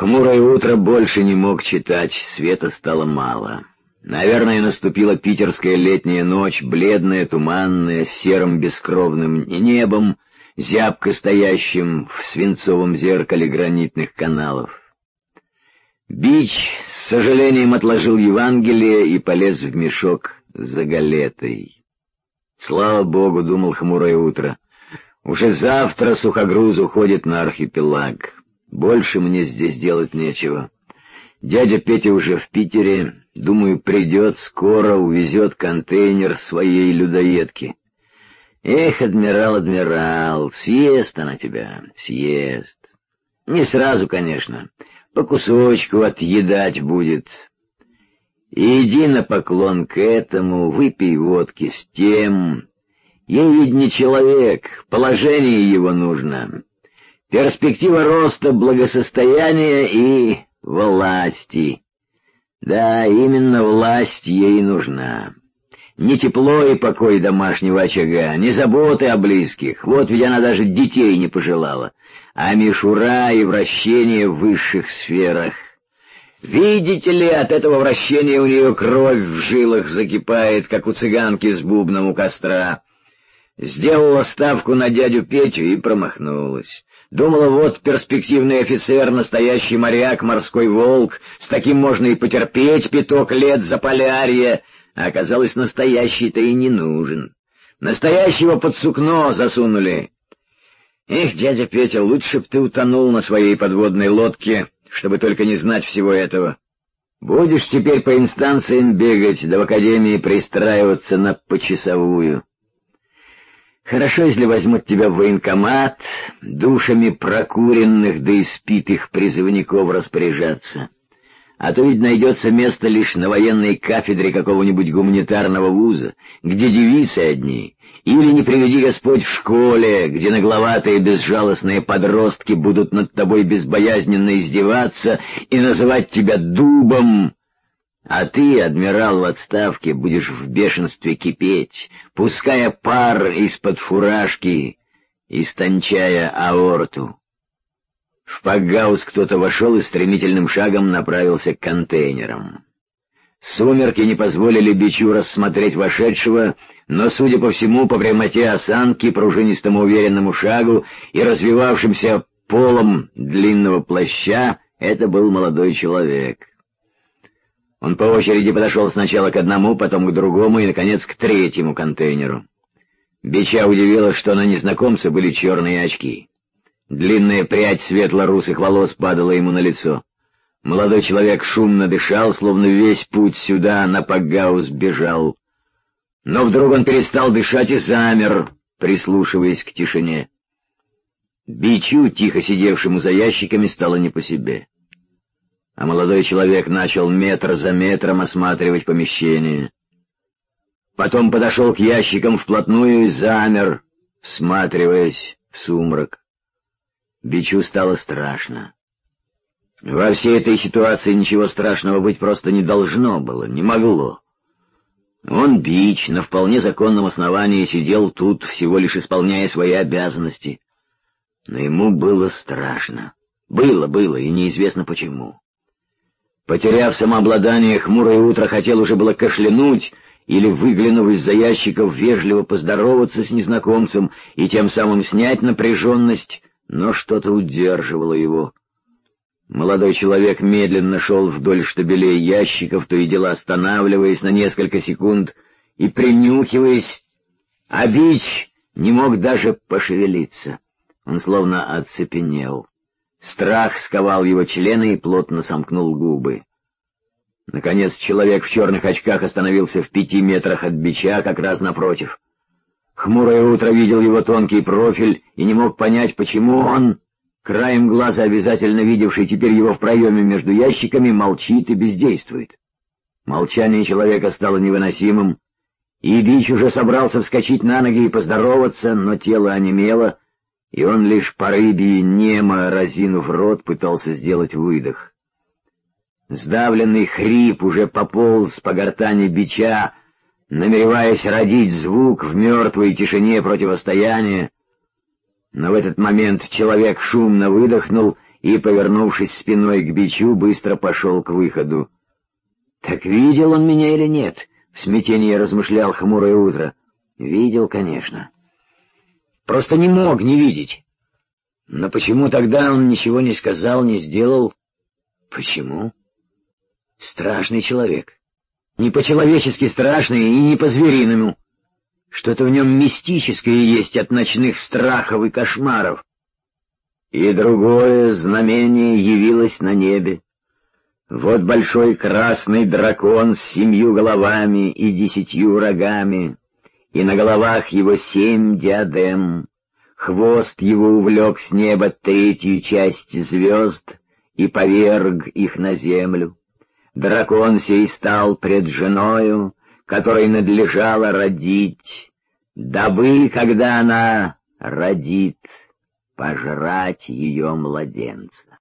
хмурое утро больше не мог читать, света стало мало. Наверное, наступила питерская летняя ночь, бледная, туманная, с серым бескровным небом, зябко стоящим в свинцовом зеркале гранитных каналов. Бич с сожалением отложил Евангелие и полез в мешок за галетой. «Слава Богу», — думал хмурое утро, — «уже завтра сухогруз уходит на архипелаг. Больше мне здесь делать нечего. Дядя Петя уже в Питере, думаю, придет скоро, увезет контейнер своей людоедки. Эх, адмирал, съест она тебя, съест. Не сразу, конечно, по кусочку отъедать будет. Иди на поклон к этому, выпей водки с тем. Ей ведь не человек, положение его нужно. Перспектива роста, благосостояния и власти. Да, именно власть ей нужна. Не тепло и покой домашнего очага, не заботы о близких, вот ведь она даже детей не пожелала, а мишура и вращение в высших сферах. Видите ли, от этого вращения у нее кровь в жилах закипает, как у цыганки с бубном у костра. Сделала ставку на дядю Петю и промахнулась. Думала, вот перспективный офицер, настоящий моряк, морской волк, с таким можно и потерпеть пяток лет за полярье, а оказалось, настоящий-то и не нужен. Настоящего под сукно засунули. Эх, дядя Петя, лучше б ты утонул на своей подводной лодке, чтобы только не знать всего этого. Будешь теперь по инстанциям бегать, да в академии пристраиваться на почасовую. Хорошо, если возьмут тебя в военкомат, душами прокуренных да испитых призывников распоряжаться. А то ведь найдется место лишь на военной кафедре какого-нибудь гуманитарного вуза, где девицы одни, или, не приведи Господь, в школе, где нагловатые безжалостные подростки будут над тобой безбоязненно издеваться и называть тебя дубом. А ты, адмирал в отставке, будешь в бешенстве кипеть, пуская пар из-под фуражки, истончая аорту. В пакгаус кто-то вошел и стремительным шагом направился к контейнерам. Сумерки не позволили Бичу рассмотреть вошедшего, но, судя по всему, по прямоте осанки, пружинистому уверенному шагу и развивавшимся полом длинного плаща, это был молодой человек. Он по очереди подошел сначала к одному, потом к другому и, наконец, к третьему контейнеру. Бича удивило, что на незнакомце были черные очки. Длинная прядь светло-русых волос падала ему на лицо. Молодой человек шумно дышал, словно весь путь сюда на пакгаус бежал. Но вдруг он перестал дышать и замер, прислушиваясь к тишине. Бичу, тихо сидевшему за ящиками, стало не по себе. А молодой человек начал метр за метром осматривать помещение. Потом подошел к ящикам вплотную и замер, всматриваясь в сумрак. Бичу стало страшно. Во всей этой ситуации ничего страшного быть просто не должно было, не могло. Он, Бич, на вполне законном основании сидел тут, всего лишь исполняя свои обязанности. Но ему было страшно. Было, и неизвестно почему. Потеряв самообладание, хмурое утро хотел уже было кашлянуть или, выглянув из-за ящиков, вежливо поздороваться с незнакомцем и тем самым снять напряженность, но что-то удерживало его. Молодой человек медленно шел вдоль штабелей ящиков, то и дело останавливаясь на несколько секунд и принюхиваясь, а Бич не мог даже пошевелиться. Он словно оцепенел. Страх сковал его члены и плотно сомкнул губы. Наконец человек в черных очках остановился в 5 метрах от Бича, как раз напротив. Хмурое утро видел его тонкий профиль и не мог понять, почему он, краем глаза обязательно видевший теперь его в проеме между ящиками, молчит и бездействует. Молчание человека стало невыносимым, и Бич уже собрался вскочить на ноги и поздороваться, но тело онемело, и он лишь по рыбьи немо, разинув рот, пытался сделать выдох. Сдавленный хрип уже пополз по гортани Бича, намереваясь родить звук в мертвой тишине противостояния. Но в этот момент человек шумно выдохнул и, повернувшись спиной к бичу, быстро пошел к выходу. «Так видел он меня или нет?» — в смятении размышлял хмурое утро. «Видел, конечно. Просто не мог не видеть. Но почему тогда он ничего не сказал, не сделал? Почему? Страшный человек. Не по-человечески страшный и не по-звериному. Что-то в нем мистическое есть от ночных страхов и кошмаров. И другое знамение явилось на небе. Вот большой красный дракон с 7 головами и 10 рогами, и на головах его 7 диадем. Хвост его увлек с неба 3-ю часть звезд и поверг их на землю. Дракон сей стал пред женою, которой надлежало родить, дабы, когда она родит, пожрать ее младенца.